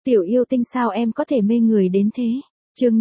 Tiểu yêu tinh sao em có thể mê người đến thế? Chương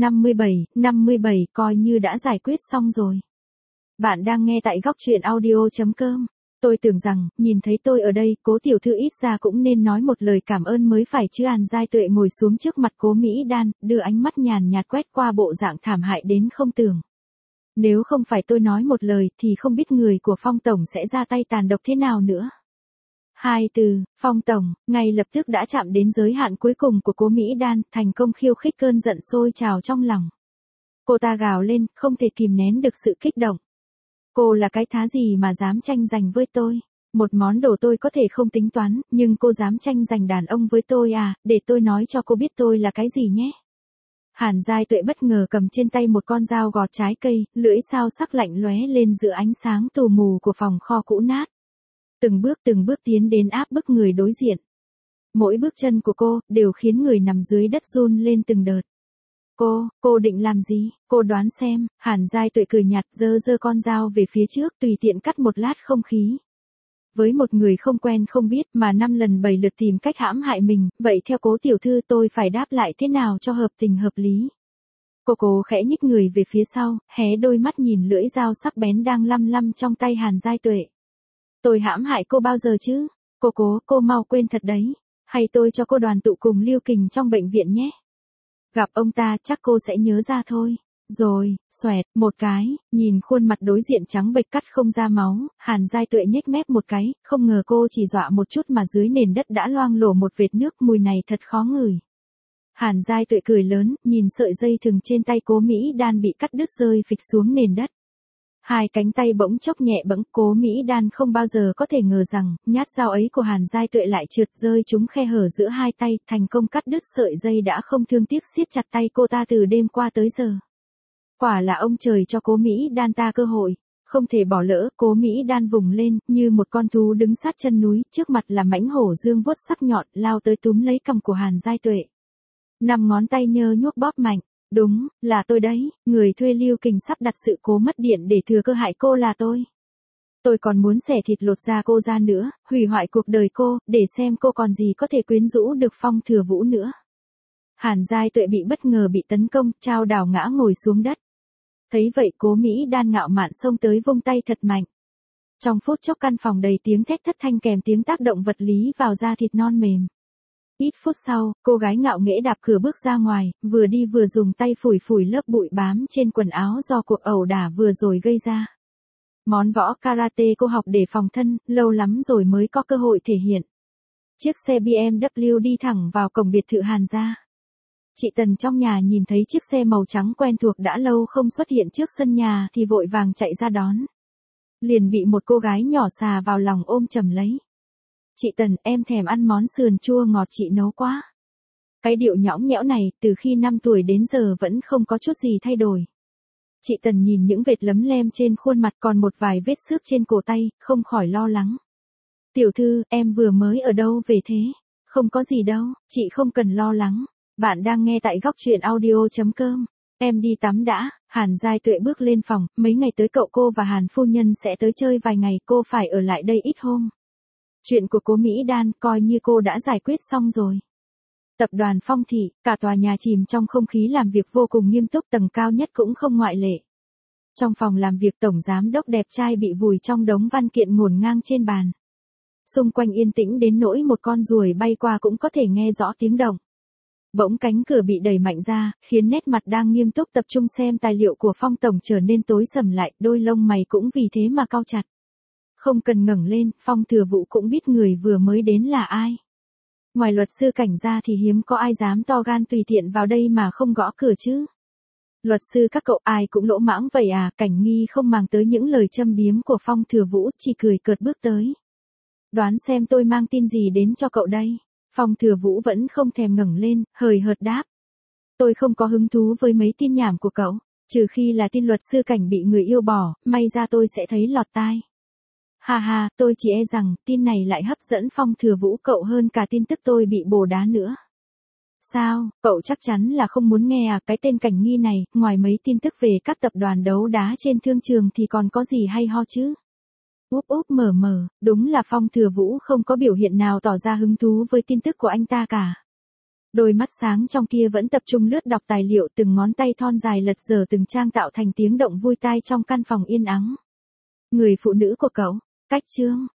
57, coi như đã giải quyết xong rồi. Bạn đang nghe tại góc truyện audio.com. Tôi tưởng rằng, nhìn thấy tôi ở đây, Cố tiểu thư ít ra cũng nên nói một lời cảm ơn mới phải chứ. Hàn Giai Tuệ ngồi xuống trước mặt Cố Mỹ Đan, đưa ánh mắt nhàn nhạt quét qua bộ dạng thảm hại đến không tưởng. Nếu không phải tôi nói một lời thì không biết người của Phong Tổng sẽ ra tay tàn độc thế nào nữa. Hai từ, Phong Tổng, ngay lập tức đã chạm đến giới hạn cuối cùng của Cố Mỹ Đan, thành công khiêu khích cơn giận sôi trào trong lòng. Cô ta gào lên, không thể kìm nén được sự kích động. Cô là cái thá gì mà dám tranh giành với tôi? Một món đồ tôi có thể không tính toán, nhưng cô dám tranh giành đàn ông với tôi à? Để tôi nói cho cô biết tôi là cái gì nhé. Hàn Giai Tuệ bất ngờ cầm trên tay một con dao gọt trái cây, lưỡi dao sắc lạnh lóe lên giữa ánh sáng tù mù của phòng kho cũ nát. Từng bước tiến đến áp bức người đối diện. Mỗi bước chân của cô đều khiến người nằm dưới đất run lên từng đợt. Cô định làm gì? Cô đoán xem. Hàn Giai Tuệ cười nhạt, giơ con dao về phía trước, tùy tiện cắt một lát không khí. Với một người không quen không biết mà 5 lần 7 lượt tìm cách hãm hại mình, vậy theo Cố tiểu thư tôi phải đáp lại thế nào cho hợp tình hợp lý? Cô khẽ nhích người về phía sau, hé đôi mắt nhìn lưỡi dao sắc bén đang lăm lăm trong tay Hàn Giai Tuệ. Tôi hãm hại cô bao giờ chứ? Cô mau quên thật đấy. Hay tôi cho cô đoàn tụ cùng Lưu Kình trong bệnh viện nhé. Gặp ông ta chắc cô sẽ nhớ ra thôi. Rồi, xoẹt, một cái, nhìn khuôn mặt đối diện trắng bệch cắt không ra máu, Hàn Giai Tuệ nhếch mép một cái, không ngờ cô chỉ dọa một chút mà dưới nền đất đã loang lổ một vệt nước, mùi này thật khó ngửi. Hàn Giai Tuệ cười lớn, nhìn sợi dây thừng trên tay Cố Mỹ Đan bị cắt đứt rơi phịch xuống nền đất. Hai cánh tay bỗng chốc nhẹ bẫng, Cố Mỹ Đan không bao giờ có thể ngờ rằng, nhát dao ấy của Hàn Giai Tuệ lại trượt rơi trúng khe hở giữa hai tay, thành công cắt đứt sợi dây đã không thương tiếc siết chặt tay cô ta từ đêm qua tới giờ. Quả là ông trời cho Cố Mỹ Đan ta cơ hội, không thể bỏ lỡ. Cố Mỹ Đan vùng lên, như một con thú đứng sát chân núi, trước mặt là mãnh hổ dương vuốt sắc nhọn, lao tới túm lấy cằm của Hàn Giai Tuệ. 5 ngón tay nhơ nhuốc bóp mạnh. Đúng, là tôi đấy, người thuê Lưu Kình sắp đặt sự cố mất điện để thừa cơ hại cô là tôi. Tôi còn muốn xẻ thịt lột da cô ra nữa, hủy hoại cuộc đời cô, để xem cô còn gì có thể quyến rũ được Phong Thừa Vũ nữa. Hàn Giai Tuệ bị bất ngờ bị tấn công, chao đảo ngã ngồi xuống đất. Thấy vậy Cố Mỹ Đan ngạo mạn xông tới vung tay thật mạnh. Trong phút chốc căn phòng đầy tiếng thét thất thanh kèm tiếng tác động vật lý vào da thịt non mềm. Ít phút sau, cô gái ngạo nghễ đạp cửa bước ra ngoài, vừa đi vừa dùng tay phủi lớp bụi bám trên quần áo do cuộc ẩu đả vừa rồi gây ra. Món võ karate cô học để phòng thân, lâu lắm rồi mới có cơ hội thể hiện. Chiếc xe BMW đi thẳng vào cổng biệt thự Hàn gia. Chị Tần trong nhà nhìn thấy chiếc xe màu trắng quen thuộc đã lâu không xuất hiện trước sân nhà thì vội vàng chạy ra đón. Liền bị một cô gái nhỏ xà vào lòng ôm chầm lấy. Chị Tần, em thèm ăn món sườn chua ngọt chị nấu quá. Cái điệu nhõng nhẽo này, từ khi 5 tuổi đến giờ vẫn không có chút gì thay đổi. Chị Tần nhìn những vệt lấm lem trên khuôn mặt còn một vài vết xước trên cổ tay, không khỏi lo lắng. Tiểu thư, em vừa mới ở đâu về thế? Không có gì đâu, chị không cần lo lắng. Bạn đang nghe tại góc truyện audio.com. Em đi tắm đã. Hàn Giai Tuệ bước lên phòng, mấy ngày tới cậu cô và Hàn phu nhân sẽ tới chơi vài ngày, cô phải ở lại đây ít hôm. Chuyện của Cố Mỹ Đan coi như cô đã giải quyết xong rồi. Tập đoàn Phong Thị, cả tòa nhà chìm trong không khí làm việc vô cùng nghiêm túc, tầng cao nhất cũng không ngoại lệ. Trong phòng làm việc tổng giám đốc đẹp trai bị vùi trong đống văn kiện ngổn ngang trên bàn. Xung quanh yên tĩnh đến nỗi một con ruồi bay qua cũng có thể nghe rõ tiếng động. Bỗng cánh cửa bị đẩy mạnh ra, khiến nét mặt đang nghiêm túc tập trung xem tài liệu của Phong Tổng trở nên tối sầm lại, đôi lông mày cũng vì thế mà cau chặt. Không cần ngẩng lên, Phong Thừa Vũ cũng biết người vừa mới đến là ai. Ngoài luật sư Cảnh ra thì hiếm có ai dám to gan tùy tiện vào đây mà không gõ cửa chứ. Luật sư các cậu ai cũng lỗ mãng vậy à? Cảnh Nghi không màng tới những lời châm biếm của Phong Thừa Vũ, chỉ cười cợt bước tới. Đoán xem tôi mang tin gì đến cho cậu đây? Phong Thừa Vũ vẫn không thèm ngẩng lên, hời hợt đáp. Tôi không có hứng thú với mấy tin nhảm của cậu, trừ khi là tin luật sư Cảnh bị người yêu bỏ, may ra tôi sẽ thấy lọt tai. Ha, tôi chỉ e rằng tin này lại hấp dẫn Phong Thừa Vũ cậu hơn cả tin tức tôi bị bồ đá nữa. Sao, cậu chắc chắn là không muốn nghe à? Cái tên Cảnh Nghi này, ngoài mấy tin tức về các tập đoàn đấu đá trên thương trường thì còn có gì hay ho chứ? Úp mở, đúng là Phong Thừa Vũ không có biểu hiện nào tỏ ra hứng thú với tin tức của anh ta cả. Đôi mắt sáng trong kia vẫn tập trung lướt đọc tài liệu, từng ngón tay thon dài lật dở từng trang tạo thành tiếng động vui tai trong căn phòng yên ắng. Người phụ nữ của cậu, cách chương.